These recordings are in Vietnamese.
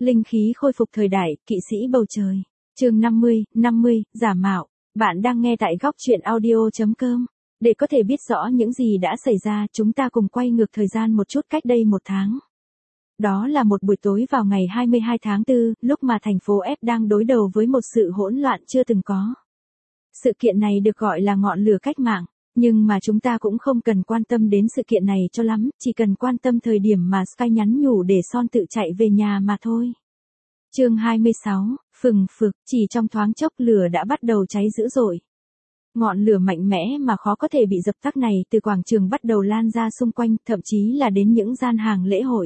Linh khí khôi phục thời đại, kỵ sĩ bầu trời. Chương 50, giả mạo. Bạn đang nghe tại góc truyện audio.com. Để có thể biết rõ những gì đã xảy ra, chúng ta cùng quay ngược thời gian một chút cách đây một tháng. Đó là một buổi tối vào ngày 22 tháng 4, lúc mà thành phố F đang đối đầu với một sự hỗn loạn chưa từng có. Sự kiện này được gọi là ngọn lửa cách mạng, nhưng mà chúng ta cũng không cần quan tâm đến sự kiện này cho lắm, chỉ cần quan tâm thời điểm mà Sky nhắn nhủ để Son tự chạy về nhà mà thôi. Chương 26, phừng phực, chỉ trong thoáng chốc lửa đã bắt đầu cháy dữ dội. Ngọn lửa mạnh mẽ mà khó có thể bị dập tắt này từ quảng trường bắt đầu lan ra xung quanh, thậm chí là đến những gian hàng lễ hội.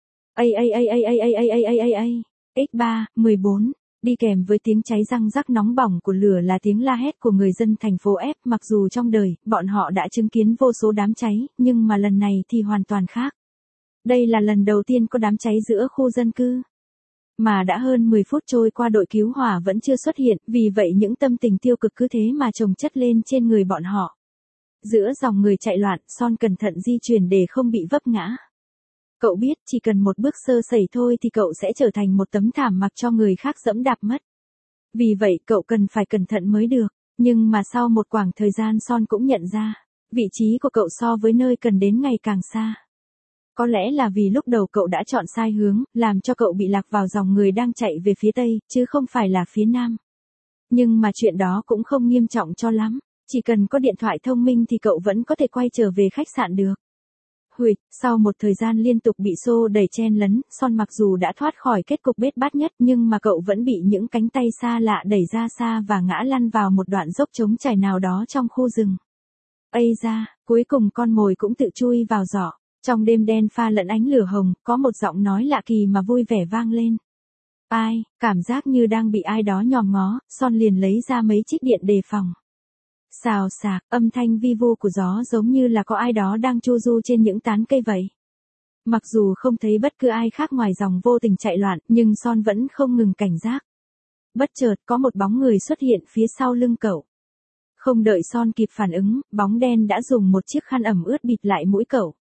X3, 14, đi kèm với tiếng cháy răng rắc nóng bỏng của lửa là tiếng la hét của người dân thành phố F. Mặc dù trong đời, bọn họ đã chứng kiến vô số đám cháy, nhưng mà lần này thì hoàn toàn khác. Đây là lần đầu tiên có đám cháy giữa khu dân cư. Mà đã hơn 10 phút trôi qua đội cứu hỏa vẫn chưa xuất hiện, vì vậy những tâm tình tiêu cực cứ thế mà chồng chất lên trên người bọn họ. Giữa dòng người chạy loạn, Son cẩn thận di chuyển để không bị vấp ngã. Cậu biết chỉ cần một bước sơ sẩy thôi thì cậu sẽ trở thành một tấm thảm mặc cho người khác dẫm đạp mất. Vì vậy cậu cần phải cẩn thận mới được. Nhưng mà sau một quãng thời gian Son cũng nhận ra, vị trí của cậu so với nơi cần đến ngày càng xa. Có lẽ là vì lúc đầu cậu đã chọn sai hướng, làm cho cậu bị lạc vào dòng người đang chạy về phía Tây, chứ không phải là phía Nam. Nhưng mà chuyện đó cũng không nghiêm trọng cho lắm, chỉ cần có điện thoại thông minh thì cậu vẫn có thể quay trở về khách sạn được. Huỵch, sau một thời gian liên tục bị xô đẩy chen lấn, Son mặc dù đã thoát khỏi kết cục bết bát nhất nhưng mà cậu vẫn bị những cánh tay xa lạ đẩy ra xa và ngã lăn vào một đoạn dốc trống trải nào đó trong khu rừng. Ây da, cuối cùng con mồi cũng tự chui vào giỏ. Trong đêm đen pha lẫn ánh lửa hồng, có một giọng nói lạ kỳ mà vui vẻ vang lên. Ai, cảm giác như đang bị ai đó nhòm ngó, Son liền lấy ra mấy chiếc điện đề phòng. Xào xạc, âm thanh vi vu của gió giống như là có ai đó đang chu du trên những tán cây vậy. Mặc dù không thấy bất cứ ai khác ngoài dòng vô tình chạy loạn, nhưng Son vẫn không ngừng cảnh giác. Bất chợt có một bóng người xuất hiện phía sau lưng cậu. Không đợi Son kịp phản ứng, bóng đen đã dùng một chiếc khăn ẩm ướt bịt lại mũi cậu.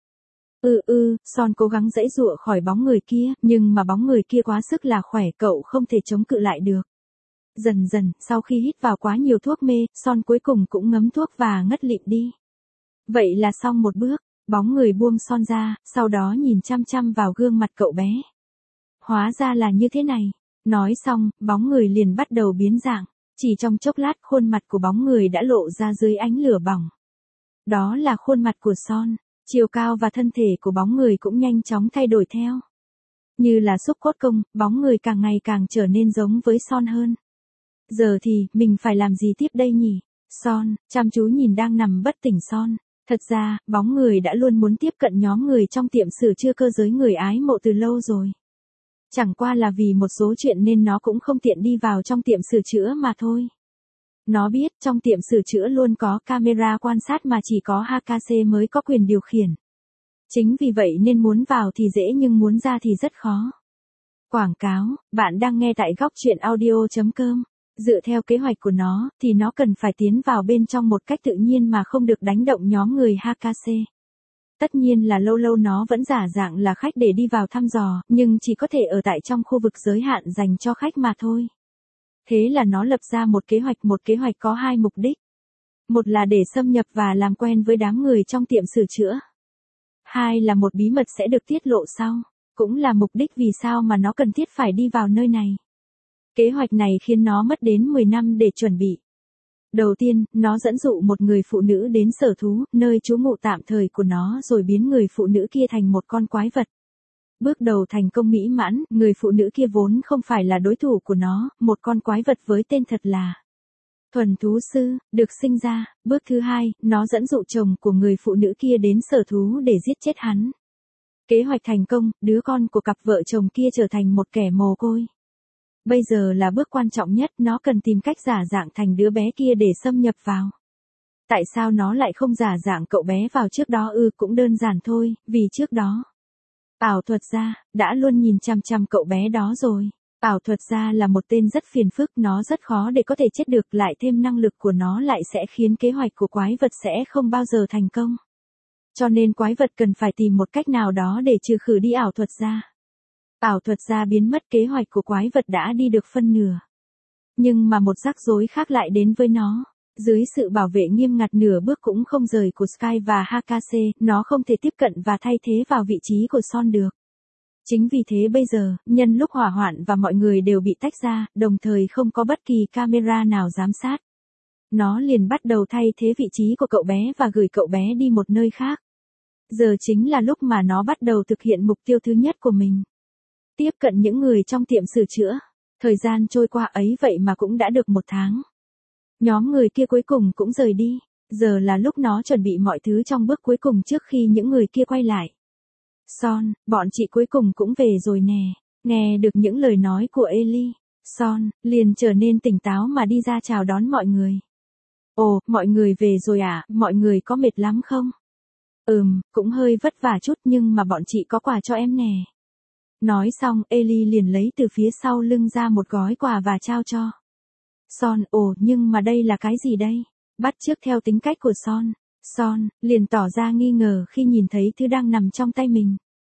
Son cố gắng giãy giụa khỏi bóng người kia, nhưng mà bóng người kia quá sức là khỏe, cậu không thể chống cự lại được. Dần dần, sau khi hít vào quá nhiều thuốc mê, Son cuối cùng cũng ngấm thuốc và ngất lịm đi. Vậy là xong một bước, bóng người buông Son ra, sau đó nhìn chăm chăm vào gương mặt cậu bé. Hóa ra là như thế này. Nói xong, bóng người liền bắt đầu biến dạng. Chỉ trong chốc lát khuôn mặt của bóng người đã lộ ra dưới ánh lửa bỏng. Đó là khuôn mặt của Son. Chiều cao và thân thể của bóng người cũng nhanh chóng thay đổi theo. Như là xúc cốt công, bóng người càng ngày càng trở nên giống với Son hơn. Giờ thì, mình phải làm gì tiếp đây nhỉ? Son, chăm chú nhìn đang nằm bất tỉnh Son. Thật ra, bóng người đã luôn muốn tiếp cận nhóm người trong tiệm sửa chữa cơ giới người ái mộ từ lâu rồi. Chẳng qua là vì một số chuyện nên nó cũng không tiện đi vào trong tiệm sửa chữa mà thôi. Nó biết trong tiệm sửa chữa luôn có camera quan sát mà chỉ có HKC mới có quyền điều khiển. Chính vì vậy nên muốn vào thì dễ nhưng muốn ra thì rất khó. Quảng cáo, bạn đang nghe tại góc truyện audio.com. Dựa theo kế hoạch của nó, thì nó cần phải tiến vào bên trong một cách tự nhiên mà không được đánh động nhóm người HKC. Tất nhiên là lâu lâu nó vẫn giả dạng là khách để đi vào thăm dò, nhưng chỉ có thể ở tại trong khu vực giới hạn dành cho khách mà thôi. Thế là nó lập ra một kế hoạch có hai mục đích. Một là để xâm nhập và làm quen với đám người trong tiệm sửa chữa. Hai là một bí mật sẽ được tiết lộ sau, cũng là mục đích vì sao mà nó cần thiết phải đi vào nơi này. Kế hoạch này khiến nó mất đến 10 năm để chuẩn bị. Đầu tiên, nó dẫn dụ một người phụ nữ đến sở thú, nơi trú ngụ tạm thời của nó rồi biến người phụ nữ kia thành một con quái vật. Bước đầu thành công mỹ mãn, người phụ nữ kia vốn không phải là đối thủ của nó, một con quái vật với tên thật là Thuần Thú Sư, được sinh ra. Bước thứ hai, nó dẫn dụ chồng của người phụ nữ kia đến sở thú để giết chết hắn. Kế hoạch thành công, đứa con của cặp vợ chồng kia trở thành một kẻ mồ côi. Bây giờ là bước quan trọng nhất, nó cần tìm cách giả dạng thành đứa bé kia để xâm nhập vào. Tại sao nó lại không giả dạng cậu bé vào trước đó cũng đơn giản thôi, vì trước đó ảo thuật gia đã luôn nhìn chằm chằm cậu bé đó rồi. Ảo thuật gia là một tên rất phiền phức, nó rất khó để có thể chết được, lại thêm năng lực của nó lại sẽ khiến kế hoạch của quái vật sẽ không bao giờ thành công. Cho nên quái vật cần phải tìm một cách nào đó để trừ khử đi ảo thuật gia. Ảo thuật ra biến mất, kế hoạch của quái vật đã đi được phân nửa. Nhưng mà một rắc rối khác lại đến với nó. Dưới sự bảo vệ nghiêm ngặt nửa bước cũng không rời của Sky và Hakase, nó không thể tiếp cận và thay thế vào vị trí của Son được. Chính vì thế bây giờ, nhân lúc hỏa hoạn và mọi người đều bị tách ra, đồng thời không có bất kỳ camera nào giám sát. Nó liền bắt đầu thay thế vị trí của cậu bé và gửi cậu bé đi một nơi khác. Giờ chính là lúc mà nó bắt đầu thực hiện mục tiêu thứ nhất của mình. Tiếp cận những người trong tiệm sửa chữa. Thời gian trôi qua ấy vậy mà cũng đã được 1 tháng. Nhóm người kia cuối cùng cũng rời đi. Giờ là lúc nó chuẩn bị mọi thứ trong bước cuối cùng trước khi những người kia quay lại. Son, bọn chị cuối cùng cũng về rồi nè. Nghe được những lời nói của Ellie, Son liền trở nên tỉnh táo mà đi ra chào đón mọi người. Ồ, mọi người về rồi à, mọi người có mệt lắm không? Cũng hơi vất vả chút nhưng mà bọn chị có quà cho em nè. Nói xong, Ellie liền lấy từ phía sau lưng ra một gói quà và trao cho Son. Ồ, nhưng mà đây là cái gì đây? Bắt chước theo tính cách của Son liền tỏ ra nghi ngờ khi nhìn thấy thứ đang nằm trong tay mình.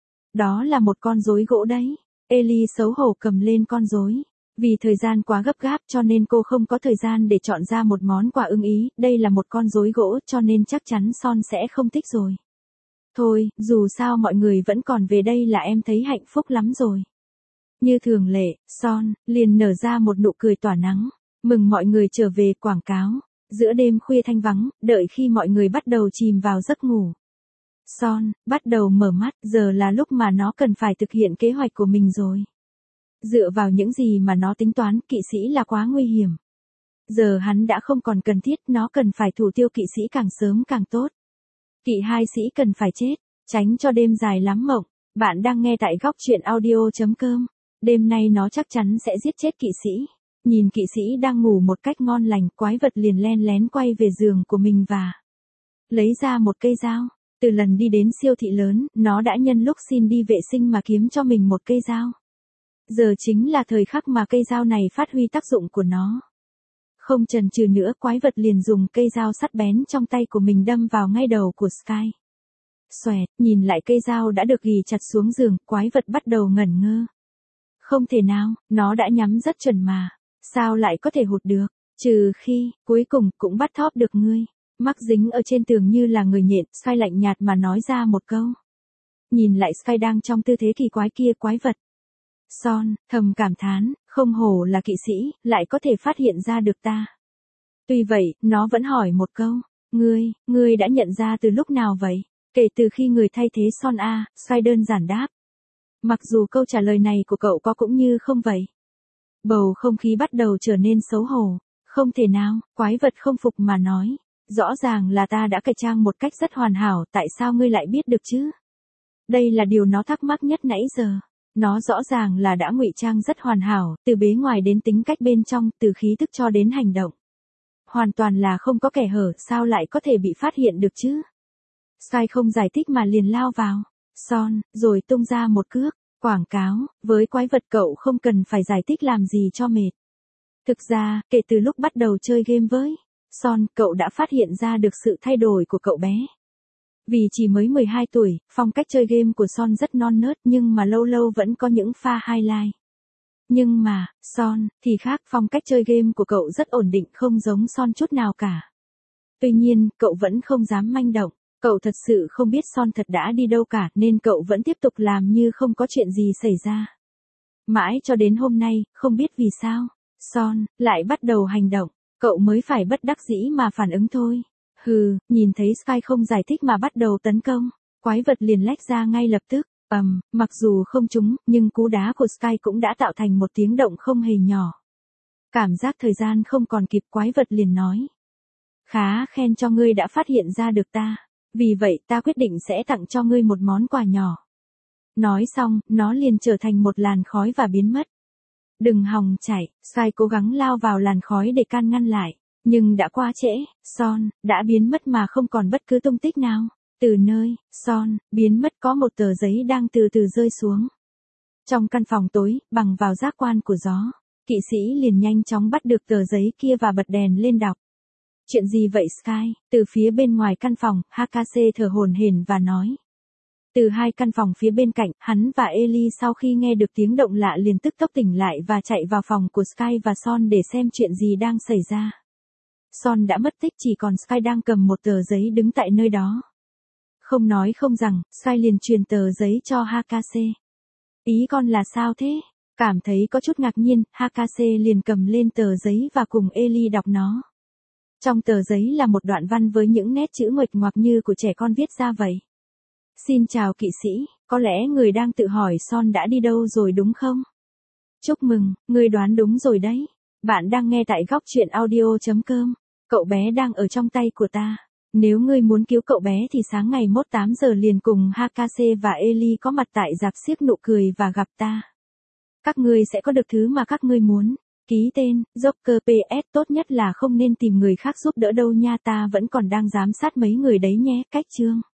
Đó là một con rối gỗ đấy. Ellie xấu hổ cầm lên con rối. Vì thời gian quá gấp gáp cho nên cô không có thời gian để chọn ra một món quà ưng ý, đây là một con rối gỗ cho nên chắc chắn Son sẽ không thích rồi. Thôi, dù sao mọi người vẫn còn về đây là em thấy hạnh phúc lắm rồi. Như thường lệ, Son liền nở ra một nụ cười tỏa nắng, mừng mọi người trở về quảng cáo. Giữa đêm khuya thanh vắng, đợi khi mọi người bắt đầu chìm vào giấc ngủ. Son bắt đầu mở mắt, giờ là lúc mà nó cần phải thực hiện kế hoạch của mình rồi. Dựa vào những gì mà nó tính toán, kỵ sĩ là quá nguy hiểm. Giờ hắn đã không còn cần thiết, nó cần phải thủ tiêu kỵ sĩ càng sớm càng tốt. Kỵ hai sĩ cần phải chết, tránh cho đêm dài lắm mộng. Bạn đang nghe tại góc truyện audio.com. Đêm nay nó chắc chắn sẽ giết chết kỵ sĩ. Nhìn kỵ sĩ đang ngủ một cách ngon lành, quái vật liền len lén quay về giường của mình và lấy ra một cây dao. Từ lần đi đến siêu thị lớn, nó đã nhân lúc xin đi vệ sinh mà kiếm cho mình một cây dao. Giờ chính là thời khắc mà cây dao này phát huy tác dụng của nó. Không chần chừ nữa, quái vật liền dùng cây dao sắt bén trong tay của mình đâm vào ngay đầu của Sky. Xoẹt, nhìn lại cây dao đã được ghì chặt xuống giường, quái vật bắt đầu ngẩn ngơ. Không thể nào, nó đã nhắm rất chuẩn mà. Sao lại có thể hụt được? Trừ khi, cuối cùng, cũng bắt thóp được ngươi. Mắc dính ở trên tường như là người nhện, Sky lạnh nhạt mà nói ra một câu. Nhìn lại Sky đang trong tư thế kỳ quái kia, quái vật. Son thầm cảm thán, không hổ là kỵ sĩ, lại có thể phát hiện ra được ta. Tuy vậy, nó vẫn hỏi một câu. Ngươi đã nhận ra từ lúc nào vậy? Kể từ khi người thay thế Son a, Sky đơn giản đáp. Mặc dù câu trả lời này của cậu có cũng như không vậy. Bầu không khí bắt đầu trở nên xấu hổ. Không thể nào, quái vật không phục mà nói. Rõ ràng là ta đã cải trang một cách rất hoàn hảo, tại sao ngươi lại biết được chứ? Đây là điều nó thắc mắc nhất nãy giờ. Nó rõ ràng là đã ngụy trang rất hoàn hảo, từ bề ngoài đến tính cách bên trong, từ khí thức cho đến hành động. Hoàn toàn là không có kẻ hở, sao lại có thể bị phát hiện được chứ? Sky không giải thích mà liền lao vào Son, rồi tung ra một cước. Quảng cáo, với quái vật cậu không cần phải giải thích làm gì cho mệt. Thực ra, kể từ lúc bắt đầu chơi game với Son, cậu đã phát hiện ra được sự thay đổi của cậu bé. Vì chỉ mới 12 tuổi, phong cách chơi game của Son rất non nớt nhưng mà lâu lâu vẫn có những pha highlight. Nhưng mà, Son, thì khác, phong cách chơi game của cậu rất ổn định, không giống Son chút nào cả. Tuy nhiên, cậu vẫn không dám manh động. Cậu thật sự không biết Son thật đã đi đâu cả nên cậu vẫn tiếp tục làm như không có chuyện gì xảy ra. Mãi cho đến hôm nay, không biết vì sao, Son lại bắt đầu hành động, cậu mới phải bất đắc dĩ mà phản ứng thôi. Nhìn thấy Sky không giải thích mà bắt đầu tấn công, quái vật liền lách ra ngay lập tức. Mặc dù không trúng, nhưng cú đá của Sky cũng đã tạo thành một tiếng động không hề nhỏ. Cảm giác thời gian không còn kịp, quái vật liền nói. Khá khen cho ngươi đã phát hiện ra được ta. Vì vậy ta quyết định sẽ tặng cho ngươi một món quà nhỏ. Nói xong, nó liền trở thành một làn khói và biến mất. Đừng hòng chạy, Sky cố gắng lao vào làn khói để can ngăn lại. Nhưng đã quá trễ, Son đã biến mất mà không còn bất cứ tung tích nào. Từ nơi Son biến mất có một tờ giấy đang từ từ rơi xuống. Trong căn phòng tối, bằng vào giác quan của gió, kỵ sĩ liền nhanh chóng bắt được tờ giấy kia và bật đèn lên đọc. Chuyện gì vậy Sky? Từ phía bên ngoài căn phòng, Hakase thở hổn hển và nói. Từ hai căn phòng phía bên cạnh, hắn và Ellie sau khi nghe được tiếng động lạ liền tức tốc tỉnh lại và chạy vào phòng của Sky và Son để xem chuyện gì đang xảy ra. Son đã mất tích, chỉ còn Sky đang cầm một tờ giấy đứng tại nơi đó. Không nói không rằng, Sky liền truyền tờ giấy cho Hakase. Ý con là sao thế? Cảm thấy có chút ngạc nhiên, Hakase liền cầm lên tờ giấy và cùng Ellie đọc nó. Trong tờ giấy là một đoạn văn với những nét chữ nguệch ngoạc như của trẻ con viết ra vậy. Xin chào kỵ sĩ, có lẽ người đang tự hỏi Son đã đi đâu rồi đúng không? Chúc mừng, người đoán đúng rồi đấy. Bạn đang nghe tại góc truyện audio.com. Cậu bé đang ở trong tay của ta. Nếu ngươi muốn cứu cậu bé thì sáng ngày mốt 8 giờ liền cùng Hakase và Ellie có mặt tại rạp xiếc nụ cười và gặp ta. Các ngươi sẽ có được thứ mà các ngươi muốn. Ký tên, Joker PS, tốt nhất là không nên tìm người khác giúp đỡ đâu nha, ta vẫn còn đang giám sát mấy người đấy nhé. Cách chương.